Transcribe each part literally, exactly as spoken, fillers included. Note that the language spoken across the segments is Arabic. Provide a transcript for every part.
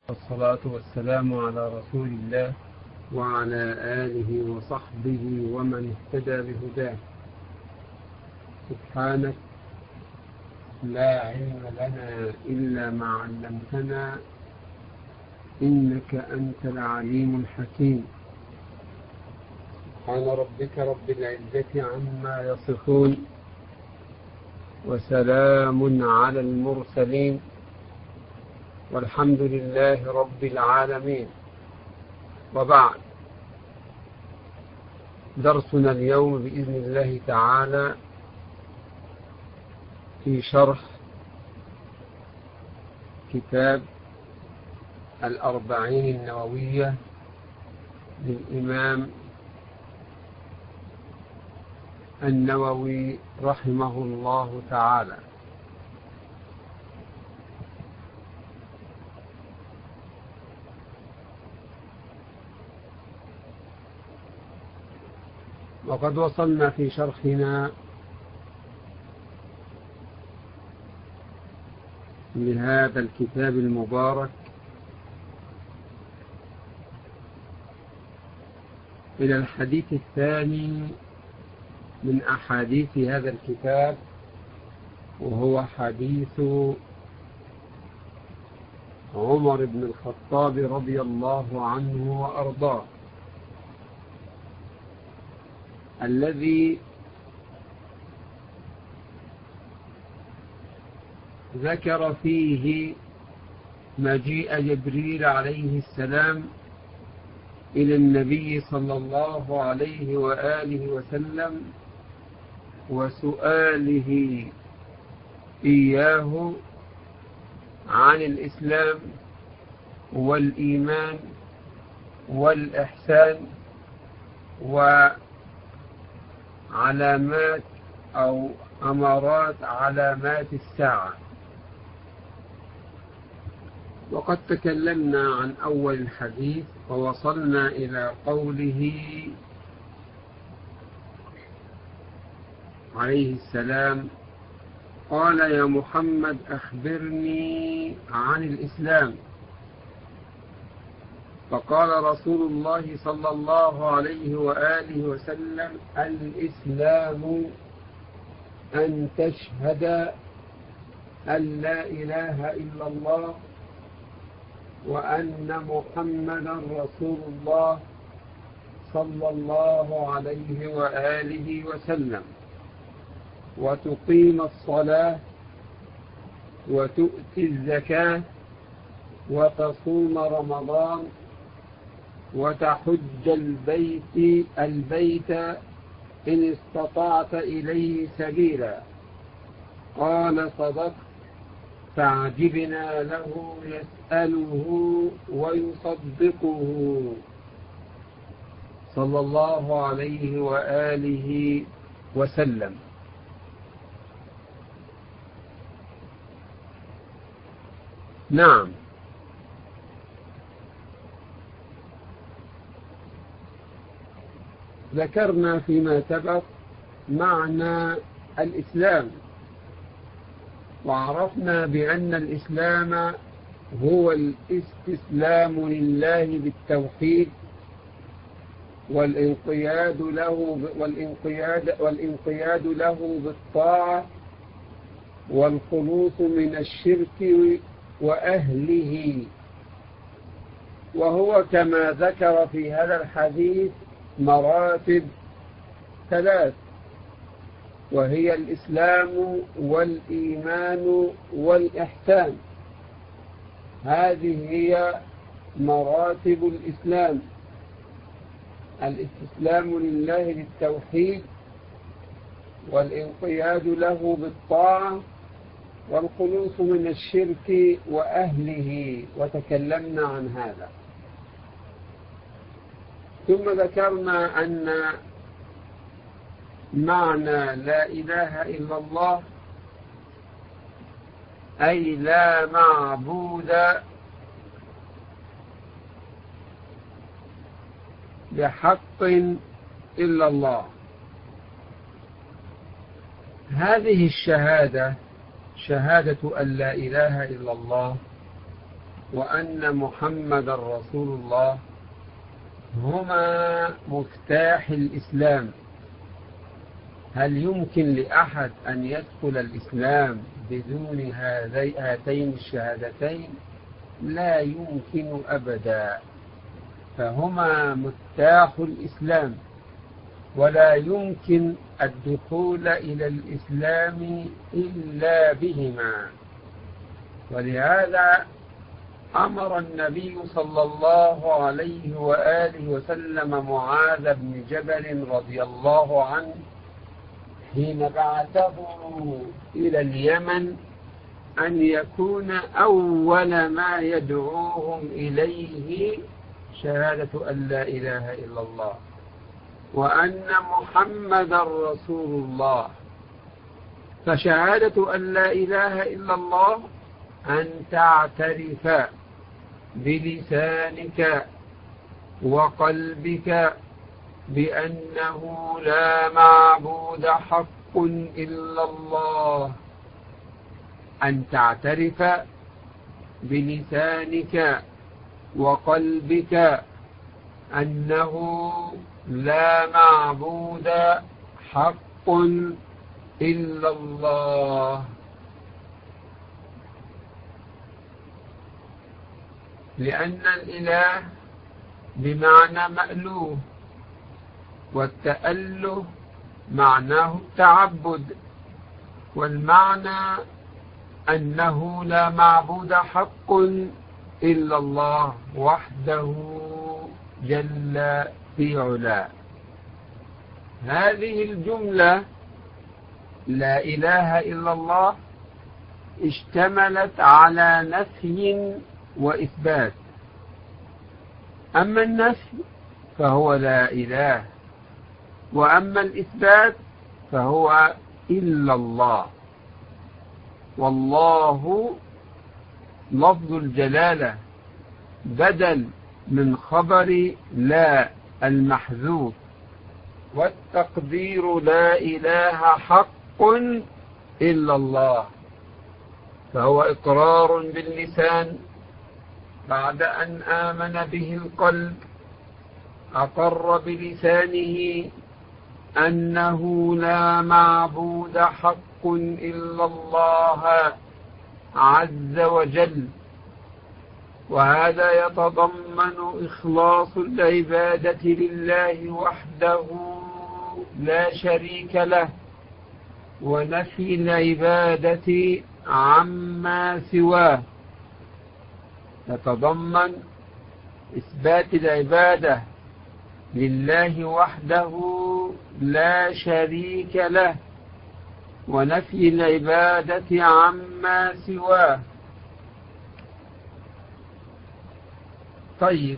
والصلاة والسلام على رسول الله وعلى آله وصحبه ومن اهتدى بهداه. سبحانك لا علم لنا إلا ما علمتنا إنك أنت العليم الحكيم. سبحان ربك رب العزة عما يصفون وسلام على المرسلين والحمد لله رب العالمين. وبعد، درسنا اليوم بإذن الله تعالى في شرح كتاب الأربعين النووية للإمام النووي رحمه الله تعالى. وقد وصلنا في شرحنا لهذا الكتاب المبارك إلى الحديث الثاني من أحاديث هذا الكتاب، وهو حديث عمر بن الخطاب رضي الله عنه وأرضاه، الذي ذكر فيه مجيء جبريل عليه السلام إلى النبي صلى الله عليه وآله وسلم وسؤاله إياه عن الإسلام والإيمان والإحسان وعلامات أو أمارات علامات الساعة. وقد تكلمنا عن أول الحديث ووصلنا إلى قوله عليه السلام: قال يا محمد أخبرني عن الإسلام. فقال رسول الله صلى الله عليه وآله وسلم: الإسلام أن تشهد أن لا إله إلا الله وأن محمدا رسول الله صلى الله عليه وآله وسلم، وتقيم الصلاة وتؤتي الزكاة وتصوم رمضان وتحج البيت البيت إن استطعت إليه سبيلا. قال: صدقت. فعجبنا له يسأله ويصدقه صلى الله عليه وآله وسلم. نعم، ذكرنا فيما سبق معنى الإسلام، وعرفنا بأن الإسلام هو الاستسلام لله بالتوحيد والانقياد له والانقياد والانقياد له بالطاعة والخلوص من الشرك وأهله. وهو كما ذكر في هذا الحديث مراتب ثلاث، وهي الإسلام والإيمان والإحسان. هذه هي مراتب الإسلام: الاستسلام لله بالتوحيد والانقياد له بالطاعة والخلوص من الشرك وأهله، وتكلمنا عن هذا. ثم ذكرنا أن معنى لا إله إلا الله أي لا معبود بحق إلا الله. هذه الشهادة، شهادة أن لا إله إلا الله، وأن محمد رسول الله هما مفتاح الإسلام. هل يمكن لأحد أن يدخل الإسلام بدون هاتين الشهادتين؟ لا يمكن أبدا، فهما مفتاح الإسلام، ولا يمكن الدخول إلى الإسلام إلا بهما. ولهذا أمر النبي صلى الله عليه وآله وسلم معاذ بن جبل رضي الله عنه حين بعثه إلى اليمن أن يكون أول ما يدعوهم إليه شهادة أن لا إله إلا الله وأن محمد رسول الله. فشهادة أن لا إله إلا الله أن تعترف بلسانك وقلبك بأنه لا معبود حق إلا الله، أن تعترف بلسانك وقلبك أنه لا معبود حق إلا الله، لأن الإله بمعنى مألوه، والتأله معناه التعبد، والمعنى أنه لا معبود حق إلا الله وحده جل في علاه. هذه الجملة لا إله إلا الله اشتملت على نفي وإثبات. أما النفي فهو لا إله، وأما الإثبات فهو إلا الله. والله لفظ الجلالة بدل من خبر لا المحذوف، والتقدير لا إله حق إلا الله، فهو إقرار باللسان بعد أن آمن به القلب، أقر بلسانه أنه لا معبود حق إلا الله عز وجل، وهذا يتضمن إخلاص العبادة لله وحده لا شريك له، ونفي العبادة عما سواه. يتضمن إثبات العبادة لله وحده لا شريك له، ونفي العبادة عما سواه. طيب،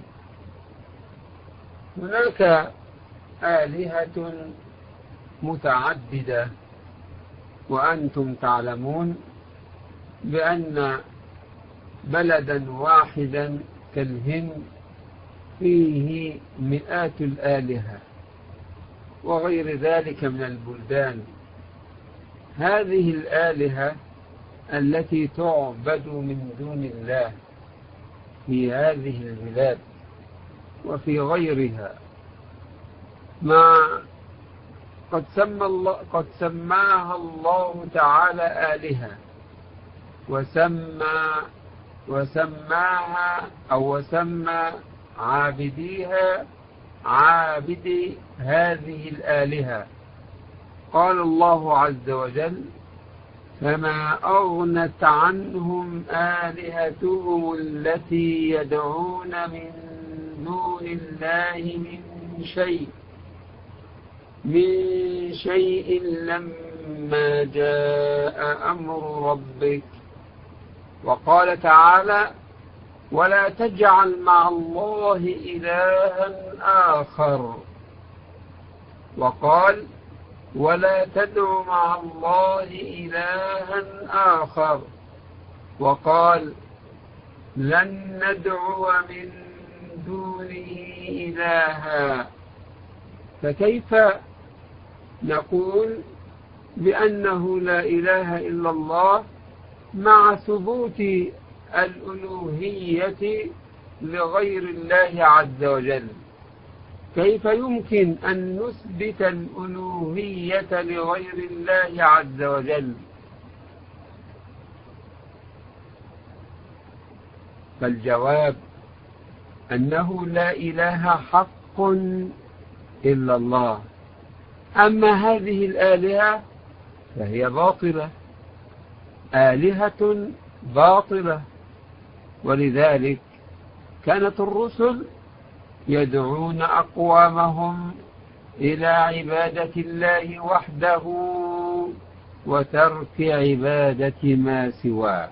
هناك آلهة متعددة، وأنتم تعلمون بأن بلدا واحدا كالهند فيه مئات الآلهة وغير ذلك من البلدان. هذه الآلهة التي تعبد من دون الله في هذه البلاد وفي غيرها، ما قد سمى الله قد سماها الله تعالى آلهة، وسمى وسماها أو وسمى عابديها عابدي هذه الآلهة. قال الله عز وجل: فما أغنت عنهم آلهتهم التي يدعون من دون الله من شيء من شيء لما جاء أمر ربك. وقال تعالى: ولا تجعل مع الله إلها آخر. وقال: ولا تدع مع الله إلها آخر. وقال: لن ندعو من دونه إلها. فكيف نقول بأنه لا إله إلا الله مع ثبوت الألوهية لغير الله عز وجل. كيف يمكن أن نثبت الألوهية لغير الله عز وجل؟ فالجواب أنه لا إله حق إلا الله. أما هذه الآلهة فهي باطلة، آلهة باطلة. ولذلك كانت الرسل يدعون أقوامهم إلى عبادة الله وحده وترك عبادة ما سواه.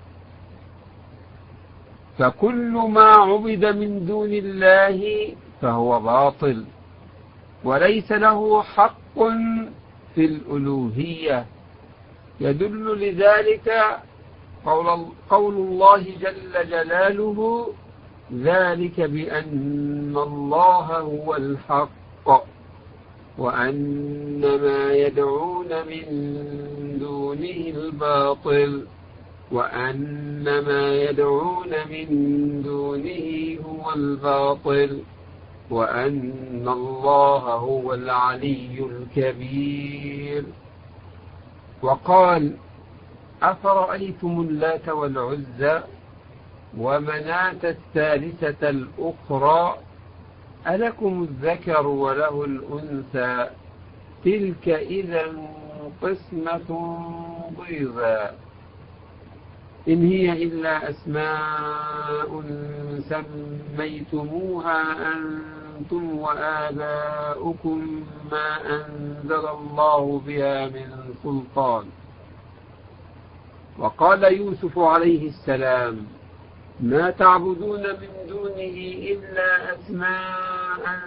فكل ما عبد من دون الله فهو باطل وليس له حق في الألوهية. يدل لذلك قول, قول الله جل جلاله: ذلك بأن الله هو الحق وأن ما يدعون من دونه الباطل وأن ما يدعون من دونه هو الباطل وأن الله هو العلي الكبير. وقال: أفرأيتم اللات والعزى ومناة الثالثة الأخرى ألكم الذكر وله الأنثى تلك إذا قسمة ضيزى إن هي إلا أسماء سميتموها أنتم وآباؤكم ما أنزل الله بها من سلطان. وقال يوسف عليه السلام: ما تعبدون من دونه إلا أسماء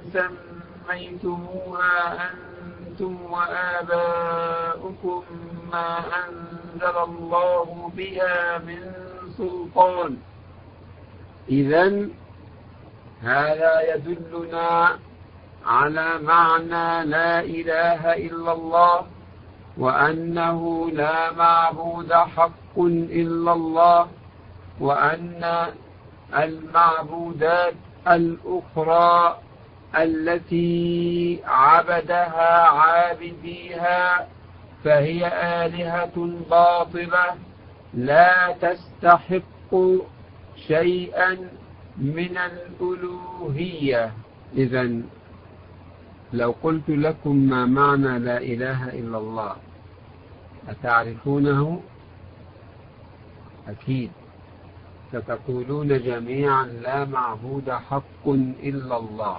سميتموها أنتم وآباؤكم ما أنزل الله بها من سلطان. إذن هذا يدلنا على معنى لا إله إلا الله، وأنه لا معبود حق إلا الله، وأن المعبودات الأخرى التي عبدها عابديها فهي آلهة باطلة لا تستحق شيئا من الألوهية. إذن لو قلت لكم ما معنى لا إله إلا الله أتعرفونه؟ أكيد ستقولون جميعا: لا معبود حق إلا الله،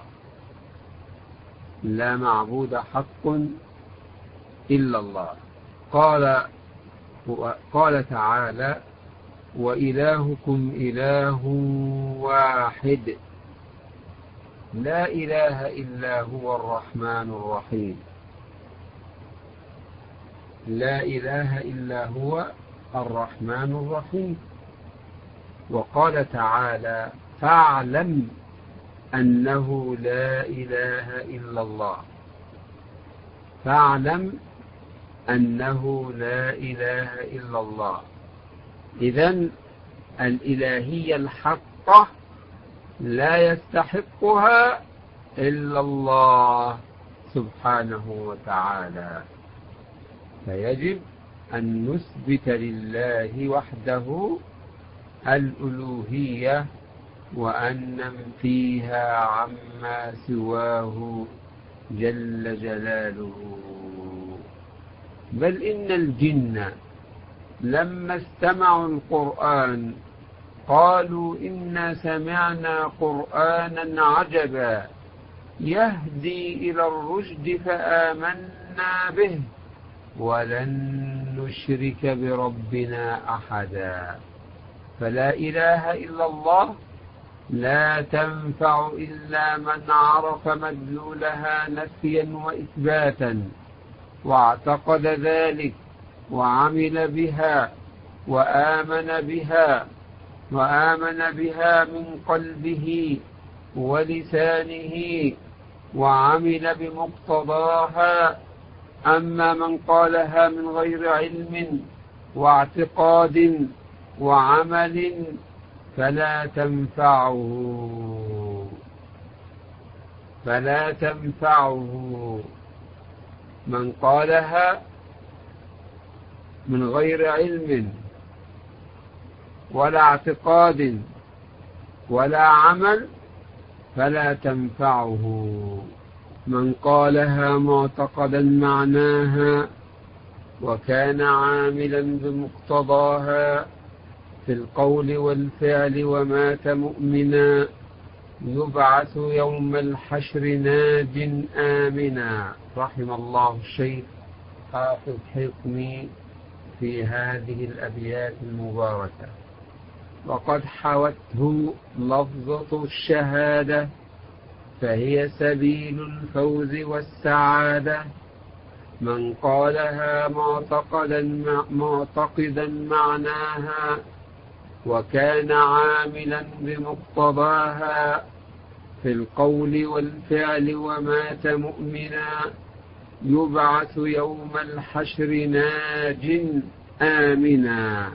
لا معبود حق إلا الله. قال قال تعالى: وإلهكم إله واحد لا إله إلا هو الرحمن الرحيم. لا إله إلا هو الرحمن الرحيم. وقال تعالى: فاعلم أنه لا إله إلا الله. فاعلم أنه لا إله إلا الله. إذن الإلهية الحقة لا يستحقها إلا الله سبحانه وتعالى. فيجب أن نثبت لله وحده الألوهية وأن ننفيها عما سواه جل جلاله. بل إن الجن لما استمعوا القرآن قالوا: إنا سمعنا قرآنا عجبا يهدي إلى الرشد فآمنا به ولن نشرك بربنا أحدا. فلا إله إلا الله لا تنفع إلا من عرف مدلولها نفيا وإثباتا واعتقد ذلك وعمل بها وآمن بها وآمن بها من قلبه ولسانه وعمل بمقتضاها. أما من قالها من غير علم واعتقاد وعمل فلا تنفعه فلا تنفعه من قالها من غير علم ولا اعتقاد ولا عمل فلا تنفعه. من قالها معتقدا معناها وكان عاملا بمقتضاها في القول والفعل ومات مؤمنا يبعث يوم الحشر ناج آمنا. رحم الله الشيخ حافظ حكمي في هذه الأبيات المباركة. وقد حوته لفظة الشهادة فهي سبيل الفوز والسعادة. من قالها معتقدا معتقدا معناها وكان عاملا بمقتضاها في القول والفعل ومات مؤمنا يبعث يوم الحشر ناج آمنا.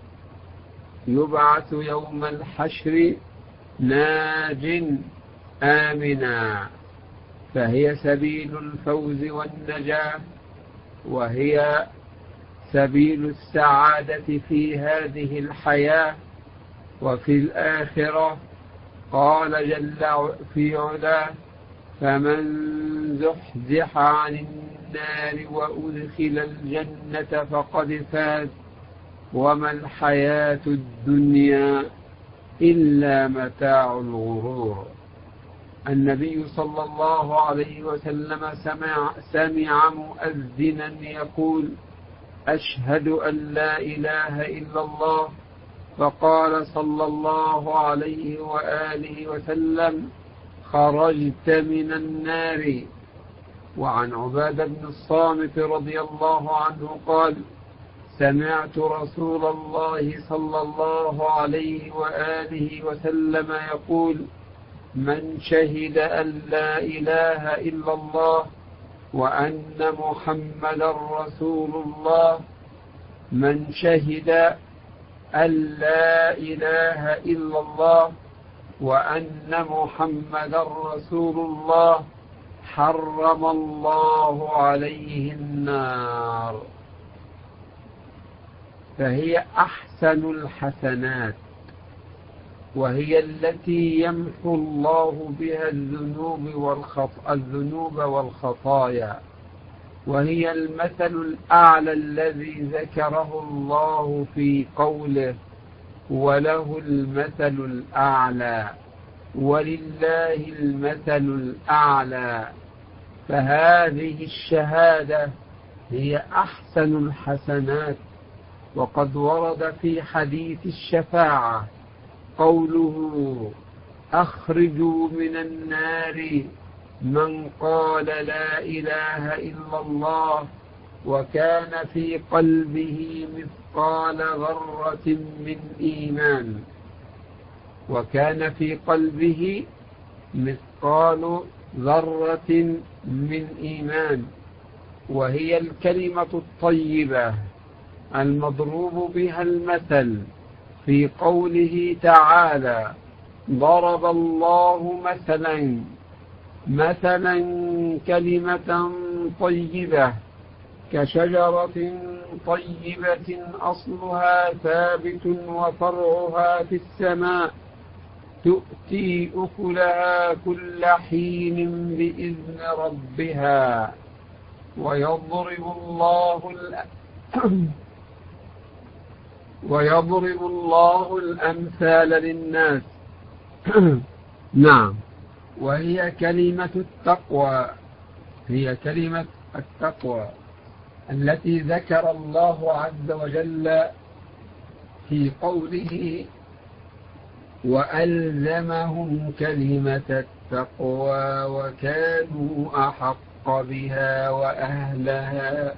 يبعث يوم الحشر ناج آمنا فهي سبيل الفوز والنجاة وهي سبيل السعادة في هذه الحياة وفي الآخرة. قال جل في علاه فمن زحزح عن النار وأدخل الجنة فقد فاز وما الحياة الدنيا إلا متاع الغرور. النبي صلى الله عليه وسلم سمع, سمع مؤذنا يقول أشهد أن لا إله إلا الله فقال صلى الله عليه وآله وسلم خرجت من النار. وعن عبادة بن الصامت رضي الله عنه قال سمعت رسول الله صلى الله عليه وآله وسلم يقول من شهد أن لا إله إلا الله وأن محمدا رسول الله من شهد أن لا إله إلا الله وأن محمدا رسول الله حرم الله عليه النار. فهي أحسن الحسنات وهي التي يمحو الله بها الذنوب والخط... الذنوب والخطايا وهي المثل الأعلى الذي ذكره الله في قوله وله المثل الأعلى ولله المثل الأعلى. فهذه الشهادة هي أحسن الحسنات. وقد ورد في حديث الشفاعة قوله أخرجوا من النار من قال لا إله إلا الله وكان في قلبه مثقال ذرة من إيمان وكان في قلبه مثقال ذرة من إيمان. وهي الكلمة الطيبة المضروب بها المثل في قوله تعالى ضرب الله مثلا مثلا كلمة طيبة كشجرة طيبة أصلها ثابت وفرعها في السماء تؤتي أكلها كل حين بإذن ربها ويضرب الله ويضرب الله الأمثال للناس. نعم. وهي كلمة التقوى هي كلمة التقوى التي ذكر الله عز وجل في قوله وألزمهم كلمة التقوى وكانوا أحق بها وأهلها.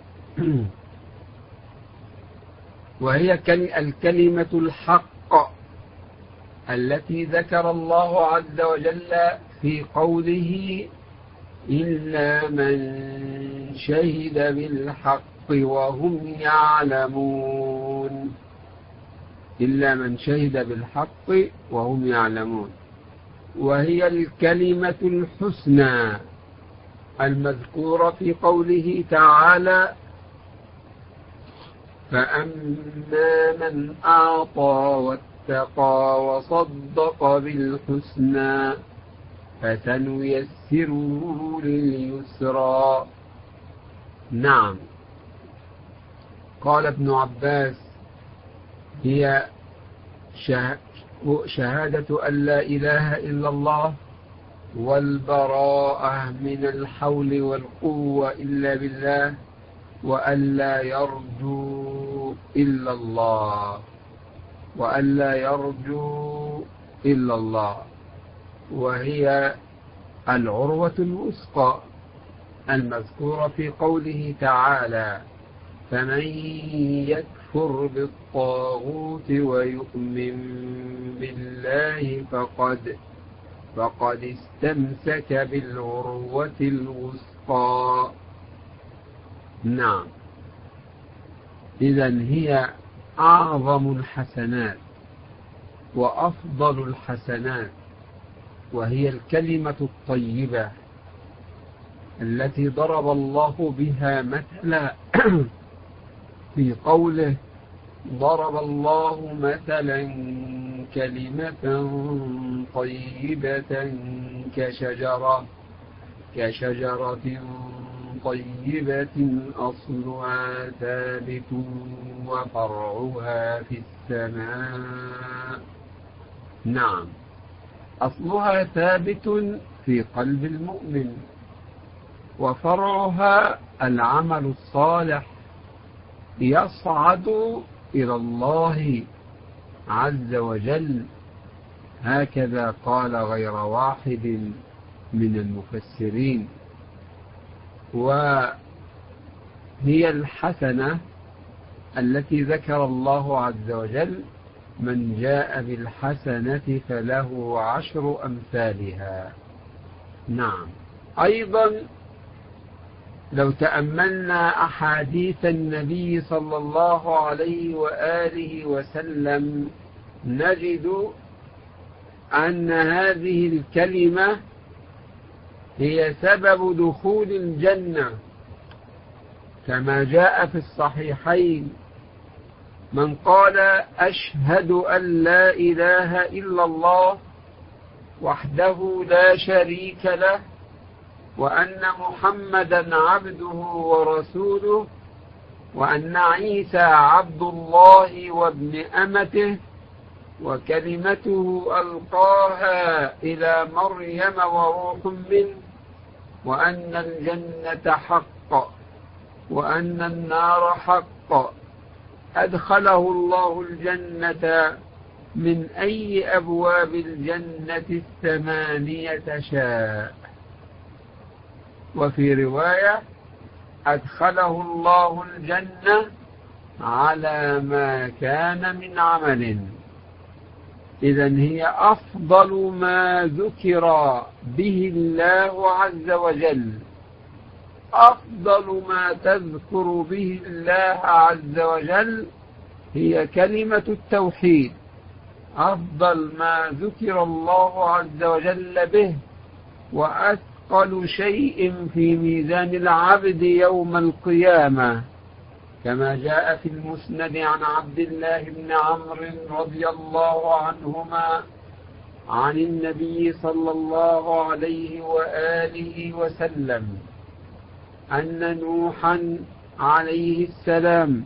وهي الكلمة الحق التي ذكر الله عز وجل في قوله إلا من شهد بالحق وهم يعلمون. إلا من شهد بالحق وهم يعلمون. وهي الكلمة الحسنى المذكورة في قوله تعالى: فأما من أعطى واتقى وصدق بالحسنى فسنيسره لليسرى. نعم. قال ابن عباس: هي شهادة أن لا إله إلا الله والبراءة من الحول والقوة إلا بالله وأن لا يرجو إلا الله وأن لا يرجو إلا الله وهي العروة الوثقى المذكورة في قوله تعالى: فمن يكفر بالطاغوت ويؤمن بالله فقد فقد استمسك بالعروة الوثقى. نعم. إذن هي أعظم الحسنات وأفضل الحسنات، وهي الكلمة الطيبة التي ضرب الله بها مثلا في قوله: ضرب الله مثلا كلمة طيبة كشجرة كشجرة طيبة أصلها ثابت وفرعها في السماء. نعم، أصلها ثابت في قلب المؤمن، وفرعها العمل الصالح يصعد إلى الله عز وجل. هكذا قال غير واحد من المفسرين. وهي الحسنة التي ذكر الله عز وجل: من جاء بالحسنة فله عشر أمثالها. نعم. أيضا لو تأملنا أحاديث النبي صلى الله عليه وآله وسلم نجد أن هذه الكلمة هي سبب دخول الجنة، كما جاء في الصحيحين: من قال أشهد أن لا إله إلا الله وحده لا شريك له وأن محمدا عبده ورسوله وأن عيسى عبد الله وابن أمته وكلمته ألقاها إلى مريم وروح منه وأن الجنة حق وأن النار حق، أدخله الله الجنة من أي أبواب الجنة الثمانية شاء. وفي رواية: أدخله الله الجنة على ما كان من عمل. إذن هي أفضل ما ذكر به الله عز وجل، أفضل ما تذكر به الله عز وجل هي كلمة التوحيد، أفضل ما ذكر الله عز وجل به، وأثقل شيء في ميزان العبد يوم القيامة، كما جاء في المسند عن عبد الله بن عمرو رضي الله عنهما عن النبي صلى الله عليه وآله وسلم أن نوحا عليه السلام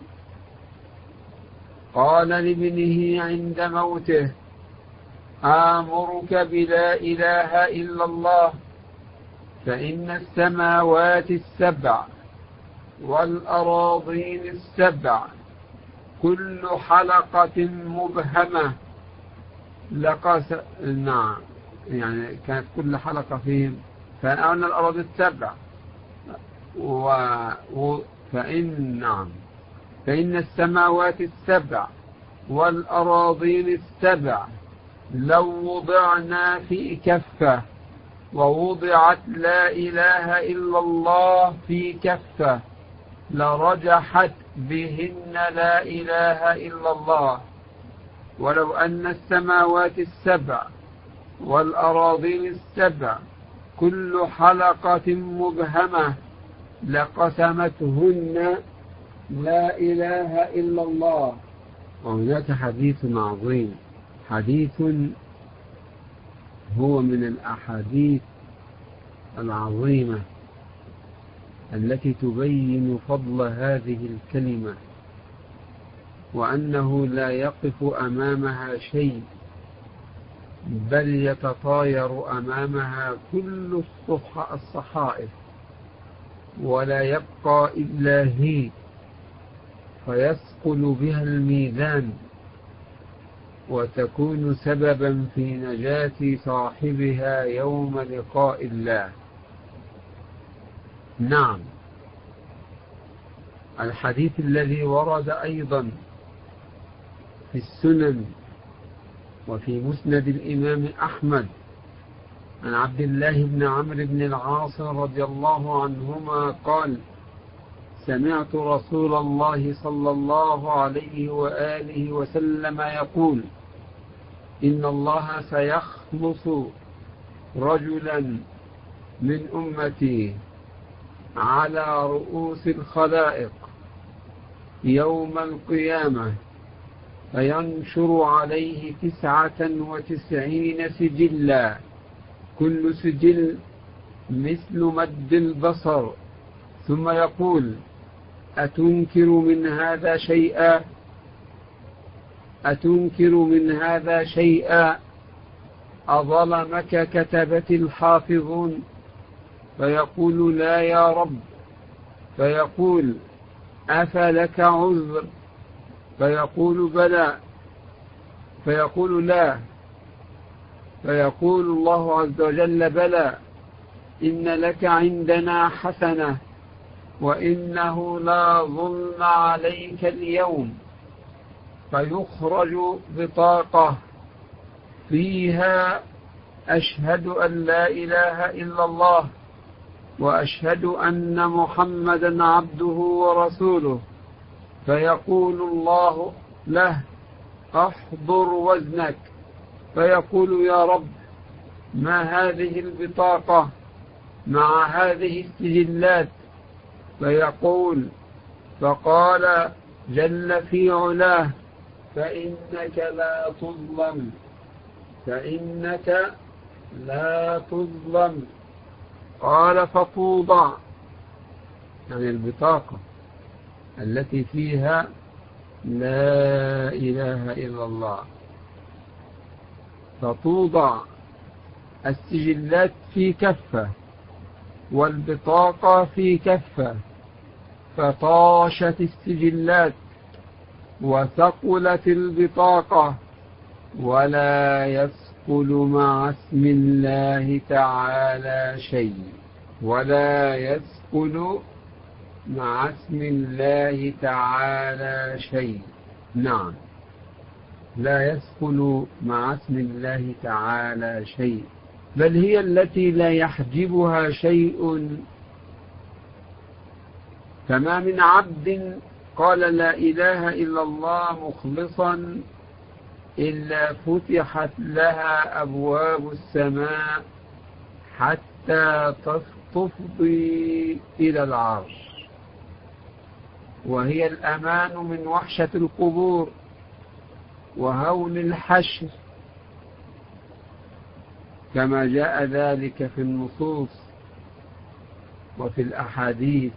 قال لابنه عند موته: آمرك بلا إله إلا الله، فإن السماوات السبع والأراضين السبع كل حلقة مبهمة لقس. نعم، يعني كانت كل حلقة فيهم، فأن الأراضي السبع و... و... فإن نعم فإن السماوات السبع والأراضين السبع لو وضعنا في كفة ووضعت لا إله إلا الله في كفة لرجحت بهن لا إله إلا الله، ولو أن السماوات السبع والأراضين السبع كل حلقة مبهمة لقسمتهن لا إله إلا الله. وهناك حديث عظيم، حديث هو من الأحاديث العظيمة التي تبين فضل هذه الكلمة، وأنه لا يقف أمامها شيء، بل يتطاير أمامها كل الصحائف، ولا يبقى إلا هي، فيثقل بها الميزان وتكون سببا في نجاة صاحبها يوم لقاء الله. نعم، الحديث الذي ورد أيضا في السنن وفي مسند الإمام أحمد عن عبد الله بن عمرو بن العاص رضي الله عنهما قال: سمعت رسول الله صلى الله عليه وآله وسلم يقول: إن الله سيخلص رجلا من أمتي على رؤوس الخلائق يوم القيامة، فينشر عليه تسعة وتسعين سجلا، كل سجل مثل مد البصر، ثم يقول: أتنكر من هذا شيئا؟ أتنكر من هذا شيئا؟ أظلمك كتبة الحافظون؟ فيقول: لا يا رب. فيقول: أفلك عذر؟ فيقول: بلى. فيقول: لا. فيقول الله عز وجل: بلى، إن لك عندنا حسنة، وإنه لا ظلم عليك اليوم. فيخرج بطاقة فيها: أشهد أن لا إله إلا الله، وأشهد أن محمدا عبده ورسوله. فيقول الله له: أحضر وزنك. فيقول: يا رب، ما هذه البطاقة مع هذه السجلات؟ فيقول: فقال جل في علاه: فإنك لا تظلم، فإنك لا تظلم. قال: فتوضع، يعني البطاقة التي فيها لا إله إلا الله، فتوضع السجلات في كفة والبطاقة في كفة، فطاشت السجلات وثقلت البطاقة، ولا يثقل مع اسم الله تعالى شيء، ولا يثقل مع اسم الله تعالى شيء. نعم، لا يثقل مع اسم الله تعالى شيء، بل هي التي لا يحجبها شيء. فما من عبد قال لا إله إلا الله مخلصا إلا فتحت لها أبواب السماء حتى تفضي إلى العرش، وهي الأمان من وحشة القبور وهول الحشر، كما جاء ذلك في النصوص وفي الأحاديث.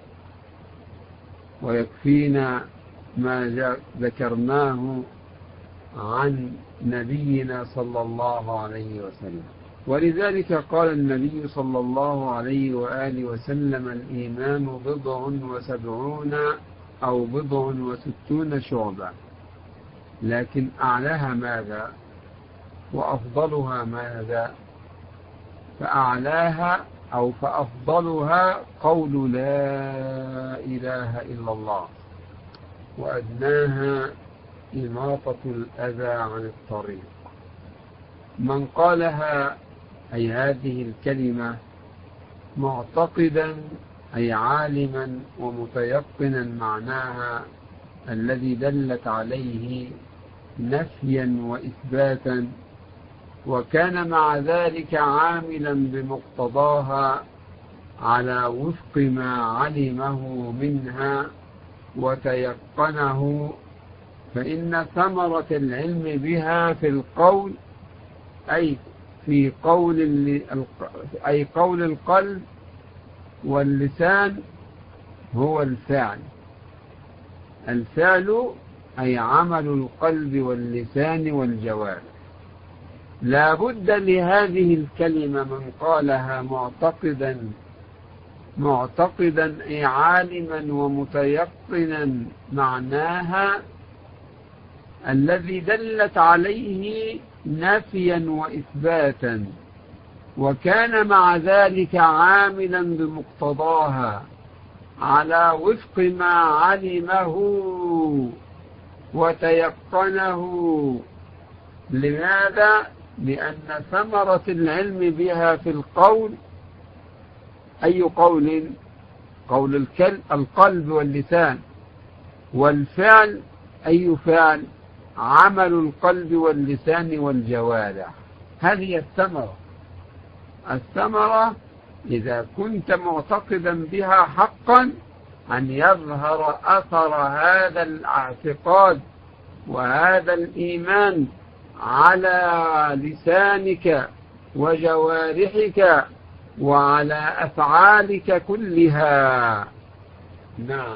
ويكفينا ما ذكرناه عن نبينا صلى الله عليه وسلم. ولذلك قال النبي صلى الله عليه وآله وسلم: الإيمان بضع وسبعون أو بضع وستون شعبة، لكن أعلاها ماذا وأفضلها ماذا؟ فأعلاها أو فأفضلها قول لا إله إلا الله، وأدناها إماطة الأذى عن الطريق. من قالها أي هذه الكلمة معتقدا أي عالما ومتيقنا معناها الذي دلت عليه نفيا وإثباتا، وكان مع ذلك عاملا بمقتضاها على وفق ما علمه منها وتيقنه، فإن ثمرة العلم بها في القول أي في قول أي قول القلب واللسان هو الفعل. الفعل أي عمل القلب واللسان والجوارح. لا بد لهذه الكلمة من قالها معتقدا معتقدا أي عالما ومتيقنا معناها الذي دلت عليه نفيا وإثباتا، وكان مع ذلك عاملا بمقتضاها على وفق ما علمه وتيقنه. لماذا؟ لأن ثمرة العلم بها في القول أي قول؟ قول القلب واللسان، والفعل أي فعل؟ عمل القلب واللسان والجوارح. هذه الثمرة. الثمرة إذا كنت معتقدا بها حقا أن يظهر أثر هذا الاعتقاد وهذا الإيمان على لسانك وجوارحك وعلى أفعالك كلها. نعم.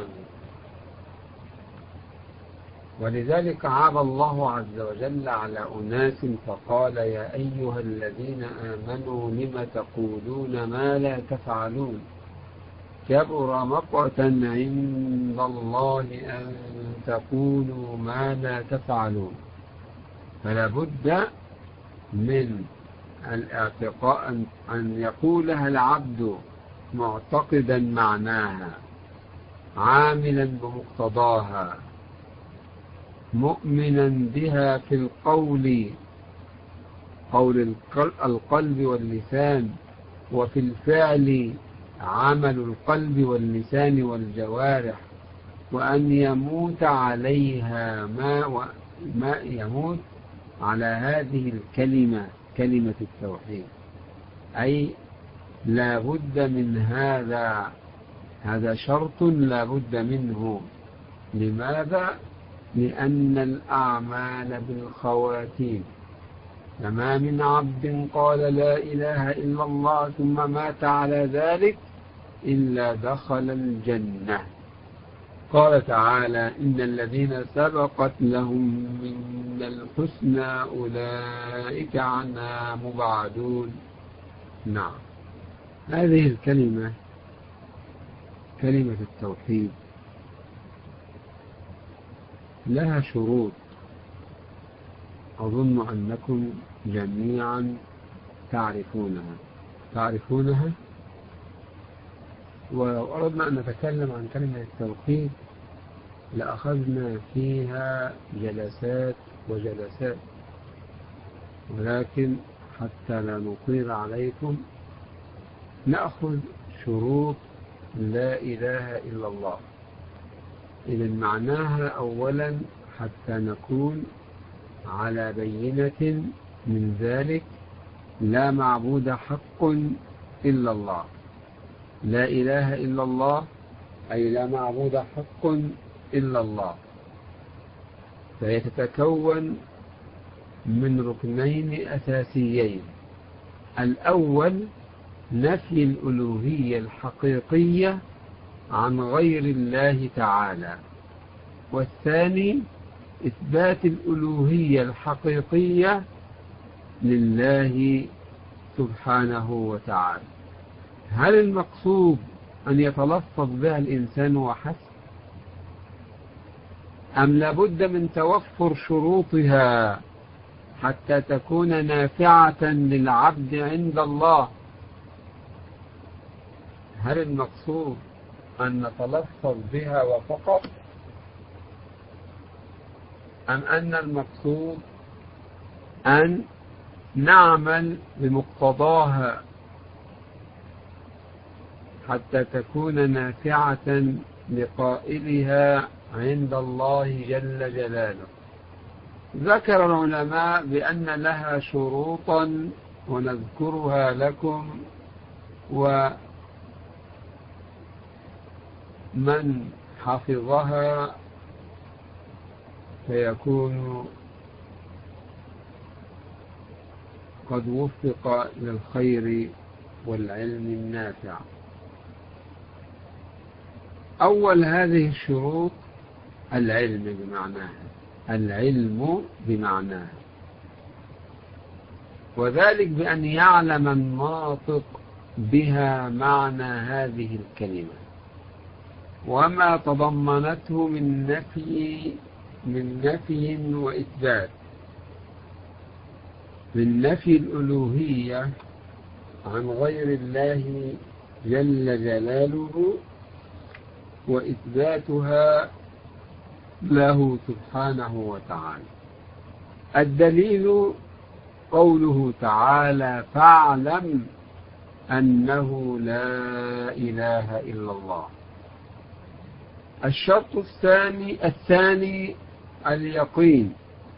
ولذلك عاب الله عز وجل على أناس فقال: يا أيها الذين آمنوا لم تقولون ما لا تفعلون كبر مقتا عند الله أن تقولوا ما لا تفعلون. فلا بد من الاعتقاء أن يقولها العبد معتقدا معناها، عاملا بمقتضاها، مؤمنا بها في القول، قول القلب واللسان، وفي الفعل عمل القلب واللسان والجوارح، وأن يموت عليها ما, ما يموت على هذه الكلمة، كلمة التوحيد. أي لا بد من هذا، هذا شرط لا بد منه. لماذا؟ لأن الأعمال بالخواتيم، فما من عبد قال لا إله إلا الله ثم مات على ذلك إلا دخل الجنة. قال تعالى: إن الذين سبقت لهم من الحسنى أولئك عنها مبعدون. نعم. هذه الكلمة كلمة التوحيد لها شروط أظن أنكم جميعا تعرفونها تعرفونها ولو أردنا أن نتكلم عن كلمة التوحيد لأخذنا فيها جلسات وجلسات، ولكن حتى لا نطيل عليكم نأخذ شروط لا إله إلا الله. إذن معناها أولا حتى نكون على بينة من ذلك: لا معبود حق إلا الله. لا إله إلا الله أي لا معبود حق إلا الله. فهي تتكون من ركنين أساسيين: الأول نفي الألوهية الحقيقية عن غير الله تعالى، والثاني إثبات الألوهية الحقيقية لله سبحانه وتعالى. هل المقصود أن يتلفظ بها الإنسان وحسب، أم لابد من توفر شروطها حتى تكون نافعة للعبد عند الله؟ هل المقصود أن نتلفظ بها وفقط، أم أن المقصود أن نعمل بمقتضاها حتى تكون نافعة لقائلها عند الله جل جلاله؟ ذكر العلماء بأن لها شروطا ونذكرها لكم، ومن حفظها فيكون قد وفق للخير والعلم النافع. أول هذه الشروط العلم بمعناها، العلم بمعناها، وذلك بأن يعلم الناطق بها معنى هذه الكلمة وما تضمنته من نفي من نفي وإثبات، من نفي الألوهية عن غير الله جل جلاله وإثباتها له سبحانه وتعالى. الدليل قوله تعالى: فاعلم أنه لا إله إلا الله. الشرط الثاني الثاني اليقين،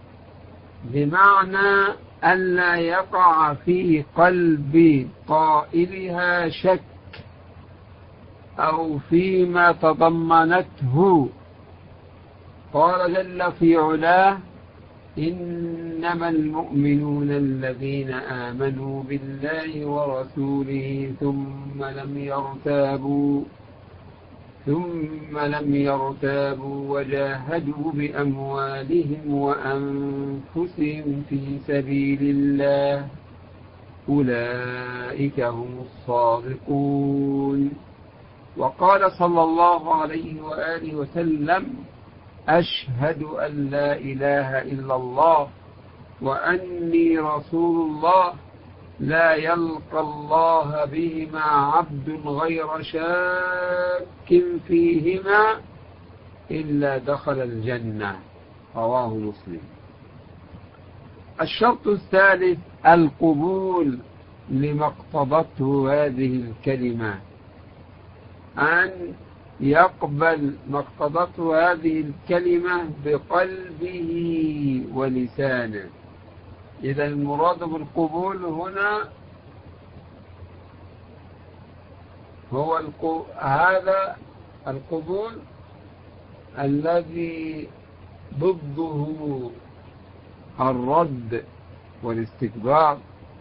بمعنى ألا يقع في قلب قائلها شك أو فيما تضمنته. قال جل في علاه: إنما المؤمنون الذين آمنوا بالله ورسوله ثم لم يرتابوا ثم لم يرتابوا وجاهدوا بأموالهم وأنفسهم في سبيل الله أولئك هم الصادقون. وقال صلى الله عليه وآله وسلم: أشهد أن لا إله إلا الله وأني رسول الله لا يلقى الله بهما عبد غير شاك فيهما إلا دخل الجنة. رواه مسلم. الشرط الثالث القبول لما اقتضته هذه الكلمة، أن يقبل ما اقتضته هذه الكلمة بقلبه ولسانه. إذا المراد بالقبول هنا هو القو... هذا القبول الذي ضده الرد والاستكبار،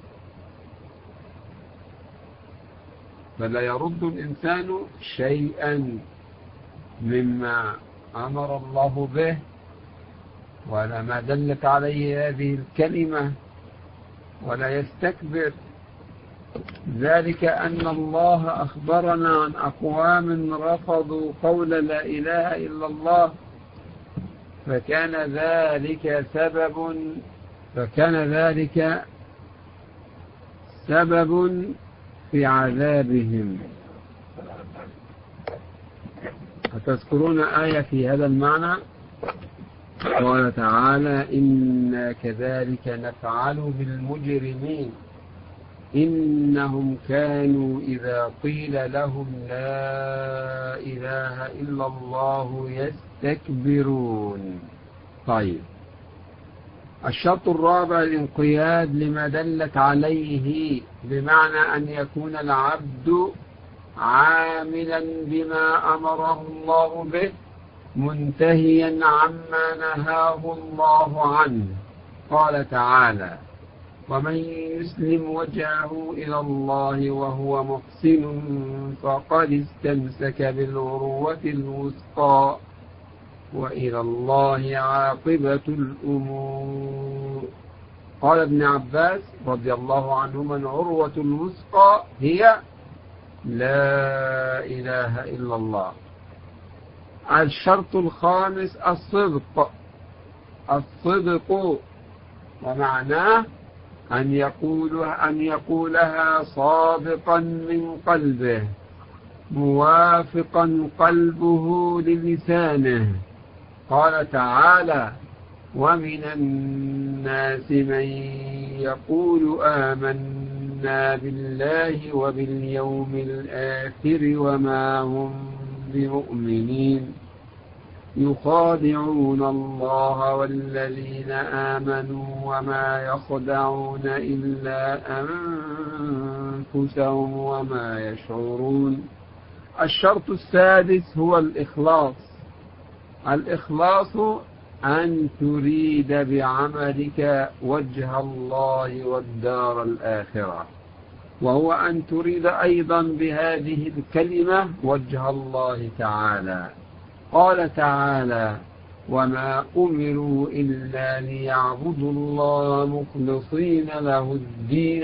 فلا يرد الإنسان شيئا مما أمر الله به ولا ما دلت عليه هذه الكلمة، ولا يستكبر. ذلك أن الله أخبرنا عن أقوام رفضوا قول لا إله إلا الله، فكان ذلك سبب فكان ذلك سبب في عذابهم. أتذكرون آية في هذا المعنى؟ قال تعالى: إنا كذلك نفعل بالمجرمين إنهم كانوا إذا قيل لهم لا إله إلا الله يستكبرون. طيب، الشرط الرابع الانقياد لما دلت عليه، بمعنى أن يكون العبد عاملا بما أمره الله به منتهيا عما نهاه الله عنه. قال تعالى: ومن يسلم وجهه إلى الله وهو محسن فقد استمسك بالعروة الوثقى وإلى الله عاقبة الأمور. قال ابن عباس رضي الله عنهما: العروة الوثقى هي لا إله إلا الله. الشرط الخامس الصدق الصدق ومعناه أن يقول أن يقولها صادقا من قلبه موافقا قلبه للسانه. قال تعالى: ومن الناس من يقول آمنا بالله وباليوم الآخر وما هم بمؤمنين. يخادعون الله والذين آمنوا وما يخدعون إلا أنفسهم وما يشعرون. الشرط السادس هو الإخلاص. الإخلاص أن تريد بعملك وجه الله والدار الآخرة، وهو أن تريد أيضا بهذه الكلمة وجه الله تعالى. قال تعالى: وما أمروا إلا ليعبدوا الله مخلصين له الدين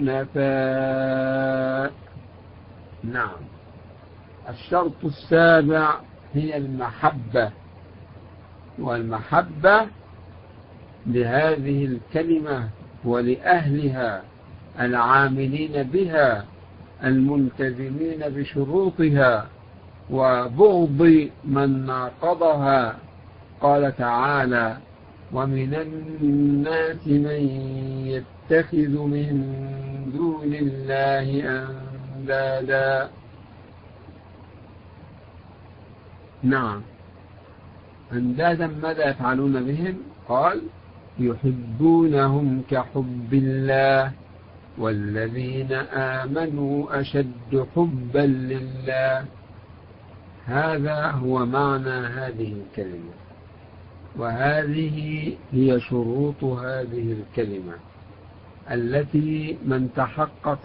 حنفاء. نعم. الشرط السابع هي المحبة، والمحبة لهذه الكلمة ولأهلها العاملين بها الملتزمين بشروطها، وبغض من ناقضها. قال تعالى: ومن الناس من يتخذ من دون الله أندادا. نعم، أندادا ماذا يفعلون بهم؟ قال: يحبونهم كحب الله والذين آمنوا أشد حبا لله. هذا هو معنى هذه الكلمة، وهذه هي شروط هذه الكلمة التي من تحقق